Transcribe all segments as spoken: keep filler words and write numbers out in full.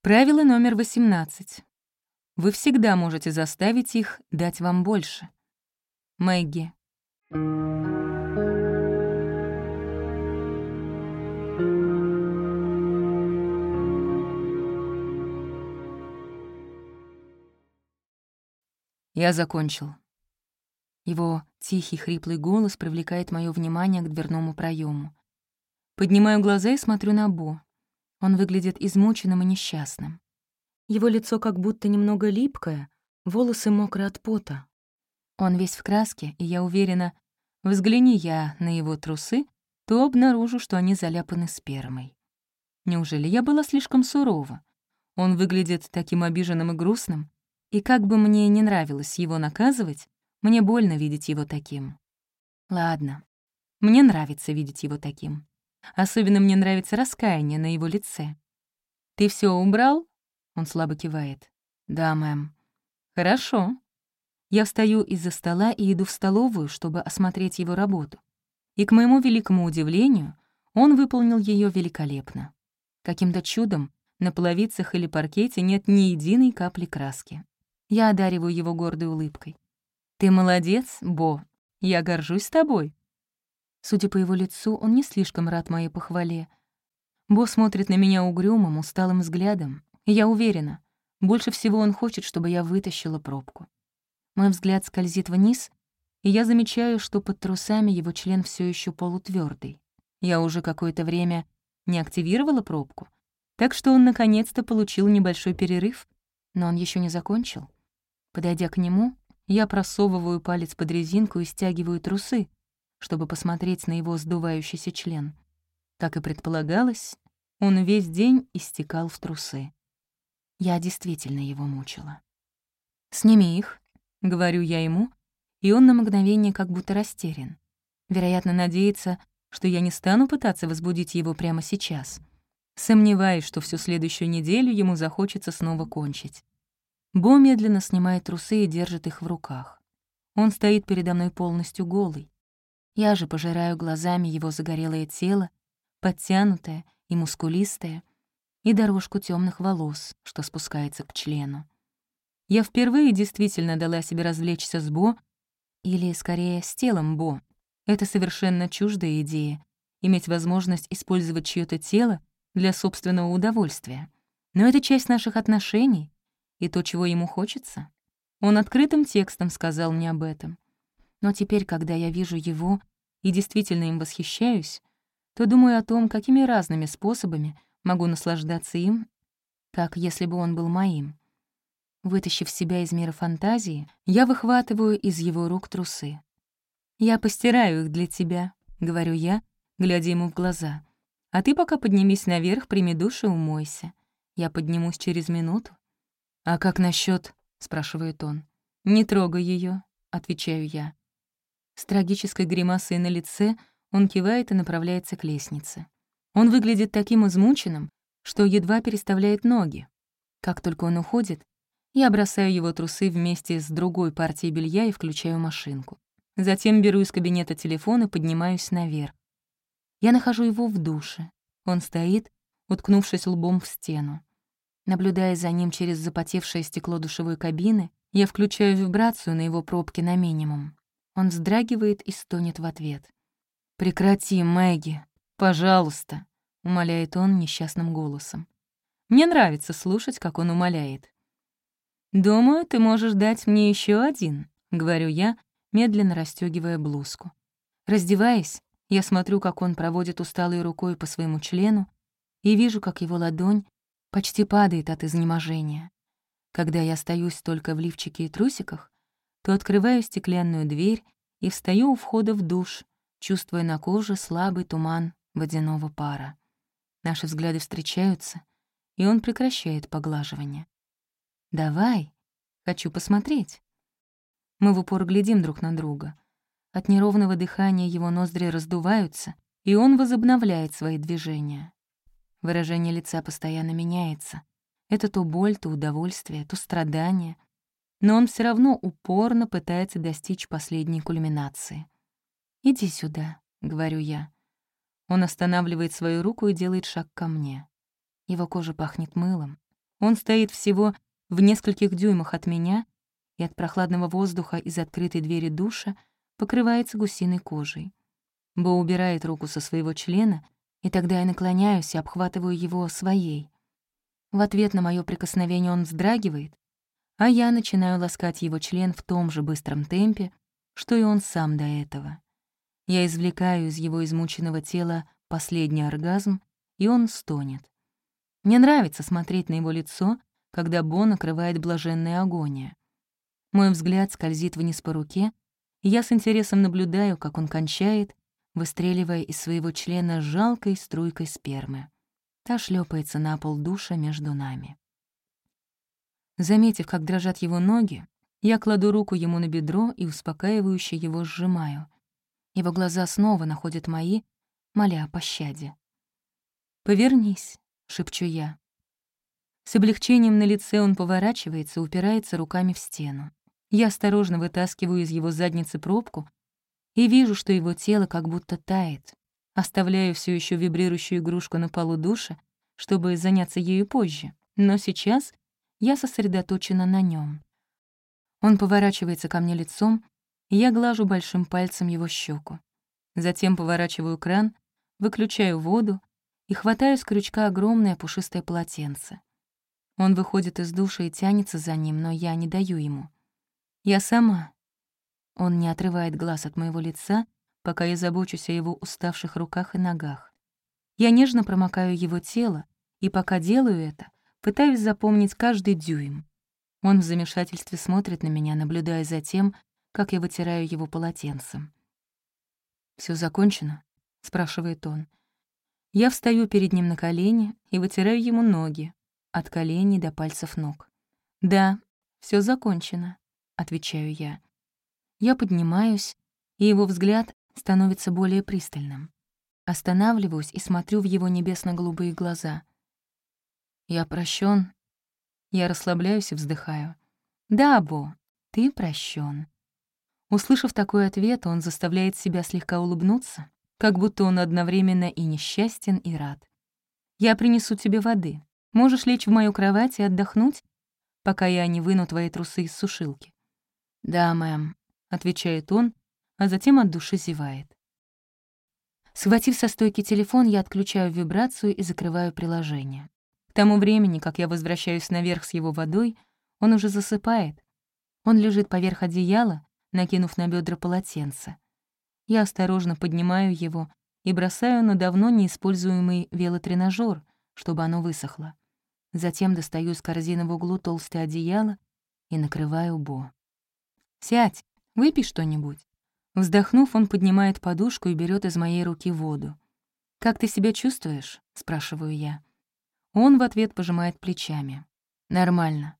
Правило номер восемнадцать. Вы всегда можете заставить их дать вам больше. Мэгги. Я закончил. Его тихий, хриплый голос привлекает мое внимание к дверному проему. Поднимаю глаза и смотрю на Бо. Он выглядит измученным и несчастным. Его лицо как будто немного липкое, волосы мокры от пота. Он весь в краске, и я уверена, взгляни я на его трусы, то обнаружу, что они заляпаны спермой. Неужели я была слишком сурова? Он выглядит таким обиженным и грустным, и как бы мне не нравилось его наказывать, мне больно видеть его таким. Ладно, мне нравится видеть его таким. Особенно мне нравится раскаяние на его лице. «Ты все убрал?» — он слабо кивает. «Да, мэм». «Хорошо». Я встаю из-за стола и иду в столовую, чтобы осмотреть его работу. И, к моему великому удивлению, он выполнил ее великолепно. Каким-то чудом на половицах или паркете нет ни единой капли краски. Я одариваю его гордой улыбкой. «Ты молодец, Бо. Я горжусь тобой». Судя по его лицу, он не слишком рад моей похвале. Бо смотрит на меня угрюмым, усталым взглядом, и я уверена, больше всего он хочет, чтобы я вытащила пробку. Мой взгляд скользит вниз, и я замечаю, что под трусами его член все еще полутвердый. Я уже какое-то время не активировала пробку, так что он наконец-то получил небольшой перерыв, но он еще не закончил. Подойдя к нему, я просовываю палец под резинку и стягиваю трусы, чтобы посмотреть на его сдувающийся член. Как и предполагалось, он весь день истекал в трусы. Я действительно его мучила. «Сними их», — говорю я ему, и он на мгновение как будто растерян. Вероятно, надеется, что я не стану пытаться возбудить его прямо сейчас. Сомневаюсь, что всю следующую неделю ему захочется снова кончить. Бо медленно снимает трусы и держит их в руках. Он стоит передо мной полностью голый. Я же пожираю глазами его загорелое тело, подтянутое и мускулистое, и дорожку темных волос, что спускается к члену. Я впервые действительно дала себе развлечься с Бо, или, скорее, с телом Бо. Это совершенно чуждая идея — иметь возможность использовать чьё-то тело для собственного удовольствия. Но это часть наших отношений и то, чего ему хочется. Он открытым текстом сказал мне об этом. Но теперь, когда я вижу его и действительно им восхищаюсь, то думаю о том, какими разными способами могу наслаждаться им, как если бы он был моим. Вытащив себя из мира фантазии, я выхватываю из его рук трусы. «Я постираю их для тебя», — говорю я, глядя ему в глаза. «А ты пока поднимись наверх, прими душ и умойся. Я поднимусь через минуту». «А как насчет? спрашивает он. «Не трогай ее, отвечаю я. С трагической гримасой на лице он кивает и направляется к лестнице. Он выглядит таким измученным, что едва переставляет ноги. Как только он уходит, я бросаю его трусы вместе с другой партией белья и включаю машинку. Затем беру из кабинета телефон и поднимаюсь наверх. Я нахожу его в душе. Он стоит, уткнувшись лбом в стену. Наблюдая за ним через запотевшее стекло душевой кабины, я включаю вибрацию на его пробке на минимум. Он вздрагивает и стонет в ответ. «Прекрати, Мэгги, пожалуйста», — умоляет он несчастным голосом. Мне нравится слушать, как он умоляет. «Думаю, ты можешь дать мне еще один», — говорю я, медленно расстёгивая блузку. Раздеваясь, я смотрю, как он проводит усталой рукой по своему члену, и вижу, как его ладонь почти падает от изнеможения. Когда я остаюсь только в лифчике и трусиках, то открываю стеклянную дверь и встаю у входа в душ, чувствуя на коже слабый туман водяного пара. Наши взгляды встречаются, и он прекращает поглаживание. «Давай, хочу посмотреть». Мы в упор глядим друг на друга. От неровного дыхания его ноздри раздуваются, и он возобновляет свои движения. Выражение лица постоянно меняется. Это то боль, то удовольствие, то страдание. Но он все равно упорно пытается достичь последней кульминации. «Иди сюда», — говорю я. Он останавливает свою руку и делает шаг ко мне. Его кожа пахнет мылом. Он стоит всего в нескольких дюймах от меня, и от прохладного воздуха из открытой двери душа покрывается гусиной кожей. Бо убирает руку со своего члена, и тогда я наклоняюсь и обхватываю его своей. В ответ на моё прикосновение он вздрагивает, а я начинаю ласкать его член в том же быстром темпе, что и он сам до этого. Я извлекаю из его измученного тела последний оргазм, и он стонет. Мне нравится смотреть на его лицо, когда Бо накрывает блаженная агония. Мой взгляд скользит вниз по руке, и я с интересом наблюдаю, как он кончает, выстреливая из своего члена жалкой струйкой спермы. Та шлепается на пол душа между нами. Заметив, как дрожат его ноги, я кладу руку ему на бедро и успокаивающе его сжимаю. Его глаза снова находят мои, моля о пощаде. «Повернись», — шепчу я. С облегчением на лице он поворачивается, упирается руками в стену. Я осторожно вытаскиваю из его задницы пробку и вижу, что его тело как будто тает. Оставляю все еще вибрирующую игрушку на полу душа, чтобы заняться ею позже, но сейчас я сосредоточена на нем. Он поворачивается ко мне лицом, и я глажу большим пальцем его щеку. Затем поворачиваю кран, выключаю воду и хватаю с крючка огромное пушистое полотенце. Он выходит из душа и тянется за ним, но я не даю ему. Я сама. Он не отрывает глаз от моего лица, пока я забочусь о его уставших руках и ногах. Я нежно промокаю его тело, и пока делаю это, пытаюсь запомнить каждый дюйм. Он в замешательстве смотрит на меня, наблюдая за тем, как я вытираю его полотенцем. «Всё закончено?» — спрашивает он. Я встаю перед ним на колени и вытираю ему ноги, от коленей до пальцев ног. «Да, всё закончено», — отвечаю я. Я поднимаюсь, и его взгляд становится более пристальным. Останавливаюсь и смотрю в его небесно-голубые глаза. «Я прощен. Я расслабляюсь и вздыхаю. «Да, Бо, ты прощен». Услышав такой ответ, он заставляет себя слегка улыбнуться, как будто он одновременно и несчастен, и рад. «Я принесу тебе воды. Можешь лечь в мою кровать и отдохнуть, пока я не выну твои трусы из сушилки». «Да, мэм», — отвечает он, а затем от души зевает. Схватив со стойки телефон, я отключаю вибрацию и закрываю приложение. К тому времени, как я возвращаюсь наверх с его водой, он уже засыпает. Он лежит поверх одеяла, накинув на бедра полотенце. Я осторожно поднимаю его и бросаю на давно неиспользуемый велотренажёр, чтобы оно высохло. Затем достаю из корзины в углу толстое одеяло и накрываю Бо. «Сядь, выпей что-нибудь». Вздохнув, он поднимает подушку и берет из моей руки воду. «Как ты себя чувствуешь?» — спрашиваю я. Он в ответ пожимает плечами. «Нормально».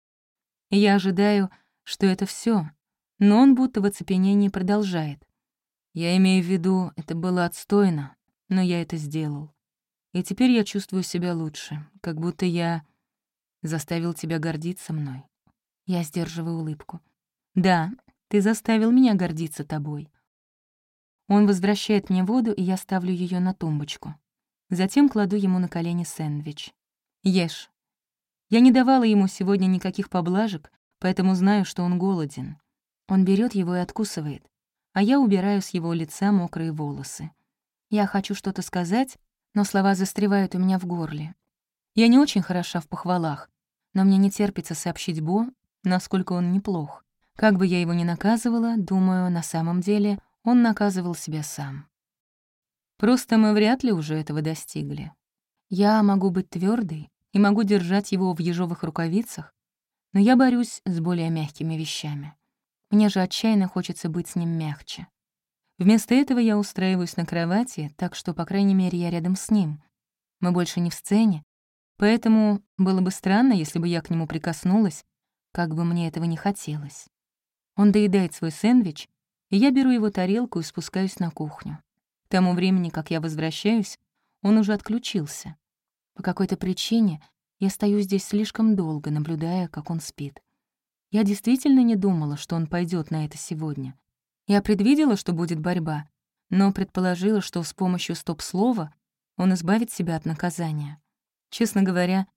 Я ожидаю, что это все, но он будто в оцепенении продолжает. «Я имею в виду, это было отстойно, но я это сделал. И теперь я чувствую себя лучше, как будто я заставил тебя гордиться мной». Я сдерживаю улыбку. «Да, ты заставил меня гордиться тобой». Он возвращает мне воду, и я ставлю ее на тумбочку. Затем кладу ему на колени сэндвич. «Ешь». Я не давала ему сегодня никаких поблажек, поэтому знаю, что он голоден. Он берет его и откусывает, а я убираю с его лица мокрые волосы. Я хочу что-то сказать, но слова застревают у меня в горле. Я не очень хороша в похвалах, но мне не терпится сообщить Бо, насколько он неплох. Как бы я его ни наказывала, думаю, на самом деле он наказывал себя сам. Просто мы вряд ли уже этого достигли. Я могу быть твердой и могу держать его в ежовых рукавицах, но я борюсь с более мягкими вещами. Мне же отчаянно хочется быть с ним мягче. Вместо этого я устраиваюсь на кровати, так что, по крайней мере, я рядом с ним. Мы больше не в сцене, поэтому было бы странно, если бы я к нему прикоснулась, как бы мне этого не хотелось. Он доедает свой сэндвич, и я беру его тарелку и спускаюсь на кухню. К тому времени, как я возвращаюсь, он уже отключился. По какой-то причине я стою здесь слишком долго, наблюдая, как он спит. Я действительно не думала, что он пойдет на это сегодня. Я предвидела, что будет борьба, но предположила, что с помощью стоп-слова он избавит себя от наказания. Честно говоря,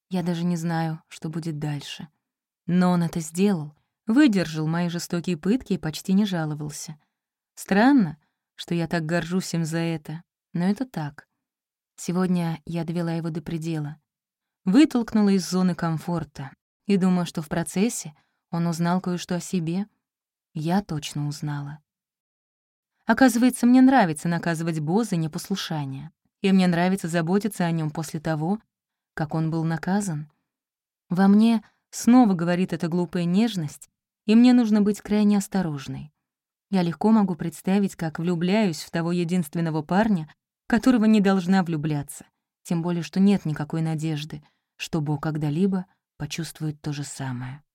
Я даже не знаю, что будет дальше. Но он это сделал, выдержал мои жестокие пытки и почти не жаловался. Странно, что я так горжусь им за это, но это так. Сегодня я довела его до предела. Вытолкнула из зоны комфорта. И думаю, что в процессе он узнал кое-что о себе. Я точно узнала. Оказывается, мне нравится наказывать Бо за непослушание. И мне нравится заботиться о нем после того, как он был наказан. Во мне снова говорит эта глупая нежность, и мне нужно быть крайне осторожной. Я легко могу представить, как влюбляюсь в того единственного парня, в которого не должна влюбляться, тем более что нет никакой надежды, что Бо когда-либо почувствует то же самое.